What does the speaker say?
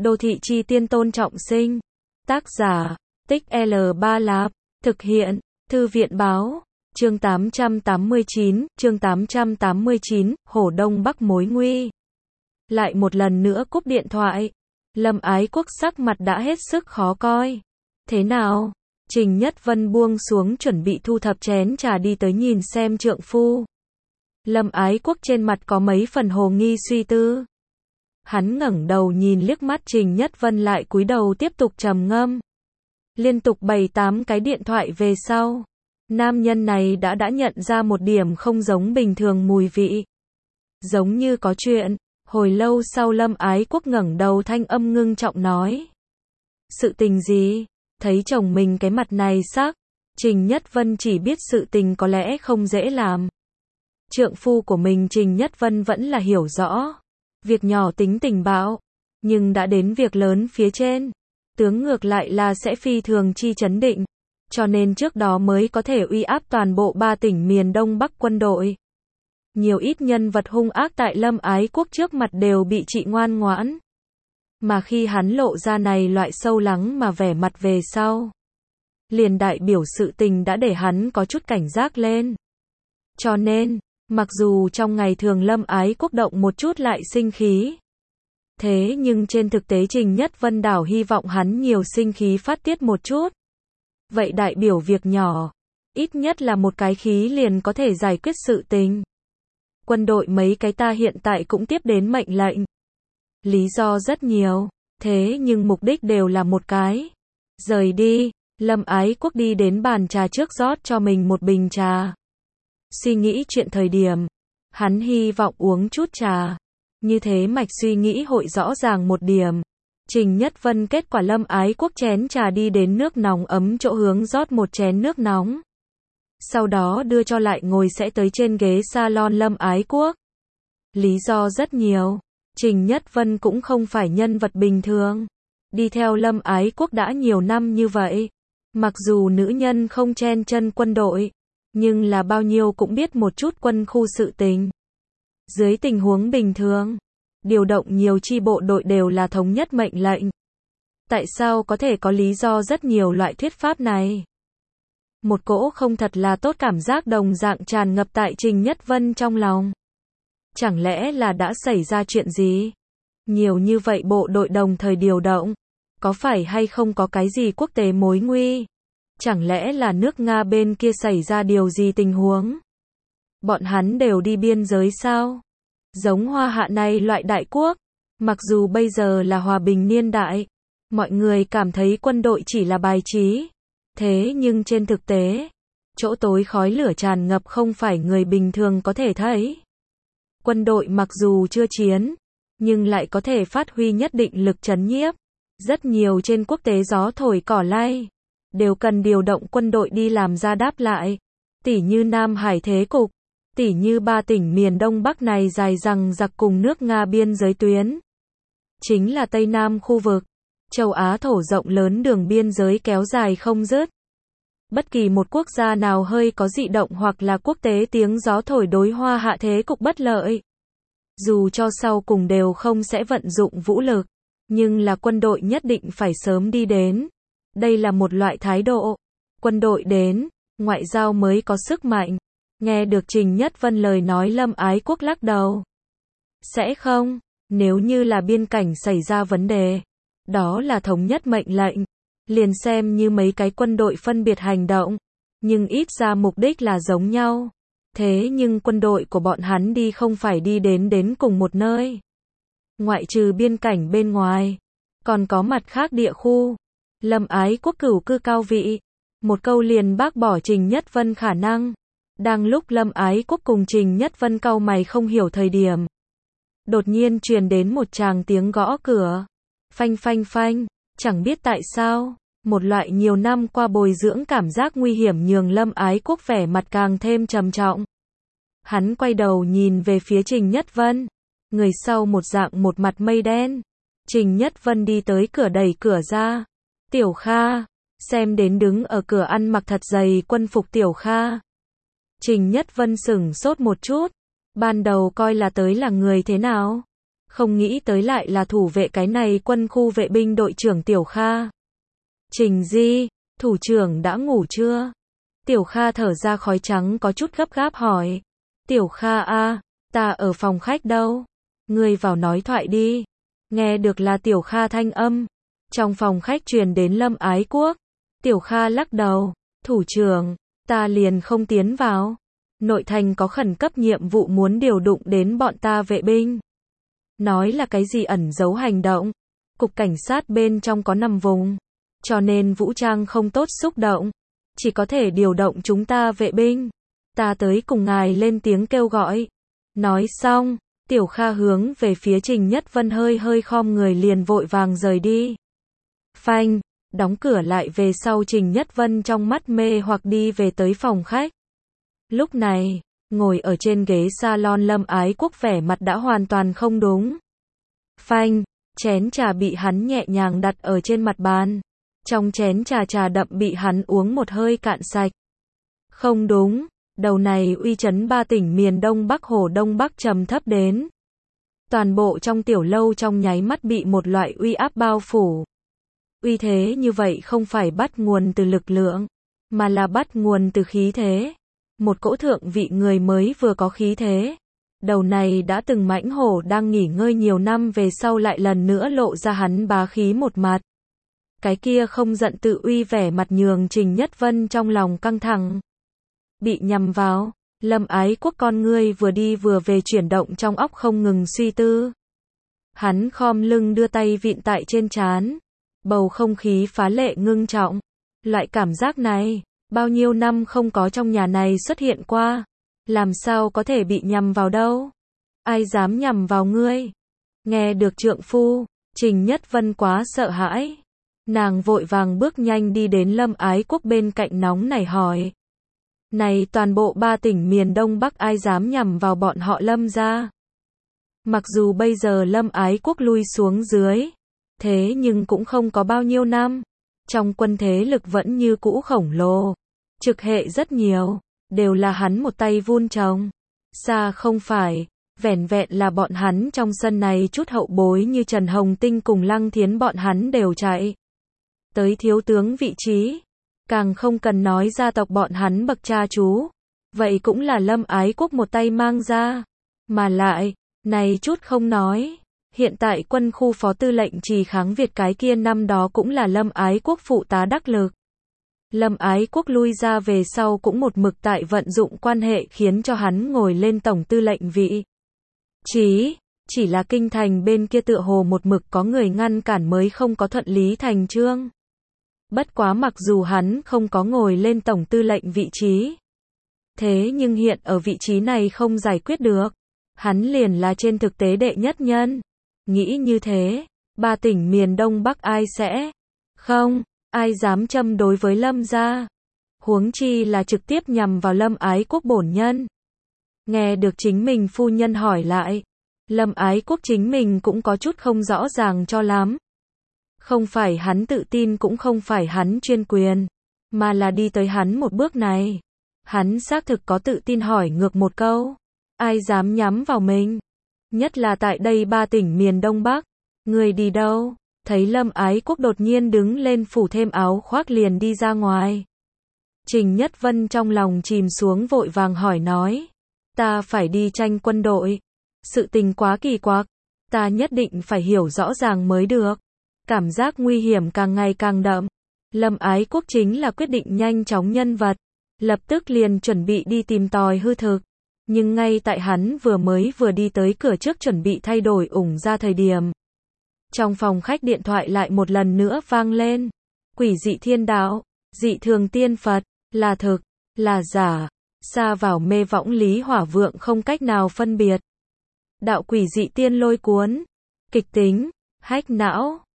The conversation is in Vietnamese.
Đô thị chi tiên Tôn Trọng Sinh. Tác giả, Tích L3 Lạp. Thực hiện, Thư viện Báo. Chương 889, Hổ Đông Bắc mối nguy. Lại một lần nữa cúp điện thoại. Lâm Ái Quốc sắc mặt đã hết sức khó coi. Thế nào? Trình Nhất Vân buông xuống chuẩn bị thu thập chén trà đi tới nhìn xem trượng phu. Lâm Ái Quốc trên mặt có mấy phần hồ nghi suy tư. Hắn ngẩng đầu nhìn liếc mắt Trình Nhất Vân lại cúi đầu tiếp tục trầm ngâm. Liên tục 7-8 cái điện thoại về sau. Nam nhân này đã nhận ra một điểm không giống bình thường mùi vị. Giống như có chuyện. Hồi lâu sau Lâm Ái Quốc ngẩng đầu thanh âm ngưng trọng nói. Sự tình gì? Thấy chồng mình cái mặt này sắc. Trình Nhất Vân chỉ biết sự tình có lẽ không dễ làm. Trượng phu của mình Trình Nhất Vân vẫn là hiểu rõ. Việc nhỏ tính tình bạo. Nhưng đã đến việc lớn phía trên. Tướng ngược lại là sẽ phi thường chi chấn định. Cho nên trước đó mới có thể uy áp toàn bộ 3 tỉnh miền Đông Bắc quân đội. Nhiều ít nhân vật hung ác tại Lâm Ái Quốc trước mặt đều bị trị ngoan ngoãn. Mà khi hắn lộ ra này loại sâu lắng mà vẻ mặt về sau. Liền đại biểu sự tình đã để hắn có chút cảnh giác lên. Cho nên, mặc dù trong ngày thường Lâm Ái Quốc động một chút lại sinh khí. Thế nhưng trên thực tế Trình Nhất Vân đảo hy vọng hắn nhiều sinh khí phát tiết một chút. Vậy đại biểu việc nhỏ. Ít nhất là một cái khí liền có thể giải quyết sự tình. Quân đội mấy cái ta hiện tại cũng tiếp đến mệnh lệnh. Lý do rất nhiều. Thế nhưng mục đích đều là một cái. Rời đi. Lâm Ái Quốc đi đến bàn trà trước rót cho mình một bình trà. Suy nghĩ chuyện thời điểm. Hắn hy vọng uống chút trà. Như thế mạch suy nghĩ hội rõ ràng một điểm. Trình Nhất Vân kết quả Lâm Ái Quốc chén trà đi đến nước nóng ấm chỗ hướng rót một chén nước nóng. Sau đó đưa cho lại ngồi sẽ tới trên ghế salon Lâm Ái Quốc. Lý do rất nhiều. Trình Nhất Vân cũng không phải nhân vật bình thường. Đi theo Lâm Ái Quốc đã nhiều năm như vậy. Mặc dù nữ nhân không chen chân quân đội. Nhưng là bao nhiêu cũng biết một chút quân khu sự tình. Dưới tình huống bình thường. Điều động nhiều chi bộ đội đều là thống nhất mệnh lệnh. Tại sao có thể có lý do rất nhiều loại thuyết pháp này? Một cỗ không thật là tốt cảm giác đồng dạng tràn ngập tại Trình Nhất Vân trong lòng. Chẳng lẽ là đã xảy ra chuyện gì? Nhiều như vậy bộ đội đồng thời điều động. Có phải hay không có cái gì quốc tế mối nguy? Chẳng lẽ là nước Nga bên kia xảy ra điều gì tình huống? Bọn hắn đều đi biên giới sao? Giống Hoa Hạ này loại đại quốc. Mặc dù bây giờ là hòa bình niên đại. Mọi người cảm thấy quân đội chỉ là bài trí. Thế nhưng trên thực tế, chỗ tối khói lửa tràn ngập không phải người bình thường có thể thấy. Quân đội mặc dù chưa chiến, nhưng lại có thể phát huy nhất định lực trấn nhiếp. Rất nhiều trên quốc tế gió thổi cỏ lay, đều cần điều động quân đội đi làm ra đáp lại. Tỉ như Nam Hải thế cục, tỉ như 3 tỉnh miền Đông Bắc này dài dằng dặc cùng nước Nga biên giới tuyến. Chính là Tây Nam khu vực. Châu Á thổ rộng lớn đường biên giới kéo dài không dứt. Bất kỳ một quốc gia nào hơi có dị động hoặc là quốc tế tiếng gió thổi đối Hoa Hạ thế cục bất lợi. Dù cho sau cùng đều không sẽ vận dụng vũ lực, nhưng là quân đội nhất định phải sớm đi đến. Đây là một loại thái độ. Quân đội đến, ngoại giao mới có sức mạnh. Nghe được Trình Nhất Vân lời nói Lâm Ái Quốc lắc đầu. Sẽ không, nếu như là biên cảnh xảy ra vấn đề. Đó là thống nhất mệnh lệnh. Liền xem như mấy cái quân đội phân biệt hành động. Nhưng ít ra mục đích là giống nhau. Thế nhưng quân đội của bọn hắn đi không phải đi đến cùng một nơi. Ngoại trừ biên cảnh bên ngoài. Còn có mặt khác địa khu. Lâm Ái Quốc cửu cư cao vị. Một câu liền bác bỏ Trình Nhất Vân khả năng. Đang lúc Lâm Ái Quốc cùng Trình Nhất Vân cau mày không hiểu thời điểm. Đột nhiên truyền đến một tràng tiếng gõ cửa. Phanh phanh phanh, chẳng biết tại sao, một loại nhiều năm qua bồi dưỡng cảm giác nguy hiểm nhường Lâm Ái Quốc vẻ mặt càng thêm trầm trọng. Hắn quay đầu nhìn về phía Trình Nhất Vân, người sau một dạng một mặt mây đen. Trình Nhất Vân đi tới cửa đẩy cửa ra. Tiểu Kha, xem đến đứng ở cửa ăn mặc thật dày quân phục Tiểu Kha. Trình Nhất Vân sửng sốt một chút, ban đầu coi là tới là người thế nào? Không nghĩ tới lại là thủ vệ cái này quân khu vệ binh đội trưởng Tiểu Kha. Trình Di, thủ trưởng đã ngủ chưa? Tiểu Kha thở ra khói trắng có chút gấp gáp hỏi. Tiểu Kha a, ta ở phòng khách đâu? Ngươi vào nói thoại đi. Nghe được là Tiểu Kha thanh âm. Trong phòng khách truyền đến Lâm Ái Quốc. Tiểu Kha lắc đầu. Thủ trưởng, ta liền không tiến vào. Nội thành có khẩn cấp nhiệm vụ muốn điều động đến bọn ta vệ binh. Nói là cái gì ẩn giấu hành động. Cục cảnh sát bên trong có 5 vùng. Cho nên vũ trang không tốt xúc động. Chỉ có thể điều động chúng ta vệ binh. Ta tới cùng ngài lên tiếng kêu gọi. Nói xong, Tiểu Kha hướng về phía Trình Nhất Vân hơi hơi khom người liền vội vàng rời đi. Phanh, đóng cửa lại về sau Trình Nhất Vân trong mắt mê hoặc đi về tới phòng khách. Lúc này, ngồi ở trên ghế salon Lâm Ái Quốc vẻ mặt đã hoàn toàn không đúng. Phanh, chén trà bị hắn nhẹ nhàng đặt ở trên mặt bàn. Trong chén trà đậm bị hắn uống một hơi cạn sạch. Không đúng, đầu này uy chấn 3 tỉnh miền Đông Bắc Hồ Đông Bắc trầm thấp đến. Toàn bộ trong tiểu lâu trong nháy mắt bị một loại uy áp bao phủ. Uy thế như vậy không phải bắt nguồn từ lực lượng, mà là bắt nguồn từ khí thế. Một cỗ thượng vị người mới vừa có khí thế. Đầu này đã từng mãnh hổ đang nghỉ ngơi nhiều năm về sau lại lần nữa lộ ra hắn bá khí một mặt. Cái kia không giận tự uy vẻ mặt nhường Trình Nhất Vân trong lòng căng thẳng. Bị nhằm vào, Lâm Ái Quốc con ngươi vừa đi vừa về chuyển động trong óc không ngừng suy tư. Hắn khom lưng đưa tay vịn tại trên trán. Bầu không khí phá lệ ngưng trọng. Loại cảm giác này, bao nhiêu năm không có trong nhà này xuất hiện qua. Làm sao có thể bị nhằm vào đâu? Ai dám nhằm vào ngươi? Nghe được trượng phu, Trình Nhất Vân quá sợ hãi. Nàng vội vàng bước nhanh đi đến Lâm Ái Quốc bên cạnh nóng nảy hỏi. Này toàn bộ 3 tỉnh miền Đông Bắc ai dám nhằm vào bọn họ Lâm gia? Mặc dù bây giờ Lâm Ái Quốc lui xuống dưới, thế nhưng cũng không có bao nhiêu năm. Trong quân thế lực vẫn như cũ khổng lồ. Trực hệ rất nhiều, đều là hắn một tay vun trồng. Xa không phải, vẻn vẹn là bọn hắn trong sân này chút hậu bối như Trần Hồng Tinh cùng Lăng Thiến bọn hắn đều chạy tới thiếu tướng vị trí. Càng không cần nói gia tộc bọn hắn bậc cha chú. Vậy cũng là Lâm Ái Quốc một tay mang ra. Mà lại, này chút không nói. Hiện tại quân khu phó tư lệnh Trì kháng Việt cái kia năm đó cũng là Lâm Ái Quốc phụ tá đắc lực. Lâm Ái Quốc lui ra về sau cũng một mực tại vận dụng quan hệ khiến cho hắn ngồi lên tổng tư lệnh vị. Chỉ là kinh thành bên kia tựa hồ một mực có người ngăn cản mới không có thuận lý thành chương. Bất quá mặc dù hắn không có ngồi lên tổng tư lệnh vị trí. Thế nhưng hiện ở vị trí này không giải quyết được. Hắn liền là trên thực tế đệ nhất nhân. Nghĩ như thế, 3 tỉnh miền Đông Bắc ai sẽ? Không, ai dám châm đối với Lâm gia. Huống chi là trực tiếp nhằm vào Lâm Ái Quốc bổn nhân. Nghe được chính mình phu nhân hỏi lại. Lâm Ái Quốc chính mình cũng có chút không rõ ràng cho lắm. Không phải hắn tự tin cũng không phải hắn chuyên quyền, mà là đi tới hắn một bước này. Hắn xác thực có tự tin hỏi ngược một câu. Ai dám nhắm vào mình? Nhất là tại đây 3 tỉnh miền Đông Bắc. Người đi đâu? Thấy Lâm Ái Quốc đột nhiên đứng lên phủ thêm áo khoác liền đi ra ngoài. Trình Nhất Vân trong lòng chìm xuống vội vàng hỏi nói. Ta phải đi tranh quân đội. Sự tình quá kỳ quặc. Ta nhất định phải hiểu rõ ràng mới được. Cảm giác nguy hiểm càng ngày càng đậm. Lâm Ái Quốc chính là quyết định nhanh chóng nhân vật. Lập tức liền chuẩn bị đi tìm tòi hư thực. Nhưng ngay tại hắn vừa đi tới cửa trước chuẩn bị thay đổi ủng ra thời điểm. Trong phòng khách điện thoại lại một lần nữa vang lên. Quỷ dị thiên đạo, dị thường tiên Phật, là thực, là giả, xa vào mê võng Lý Hỏa Vượng không cách nào phân biệt. Đạo quỷ dị tiên lôi cuốn, kịch tính, hách não.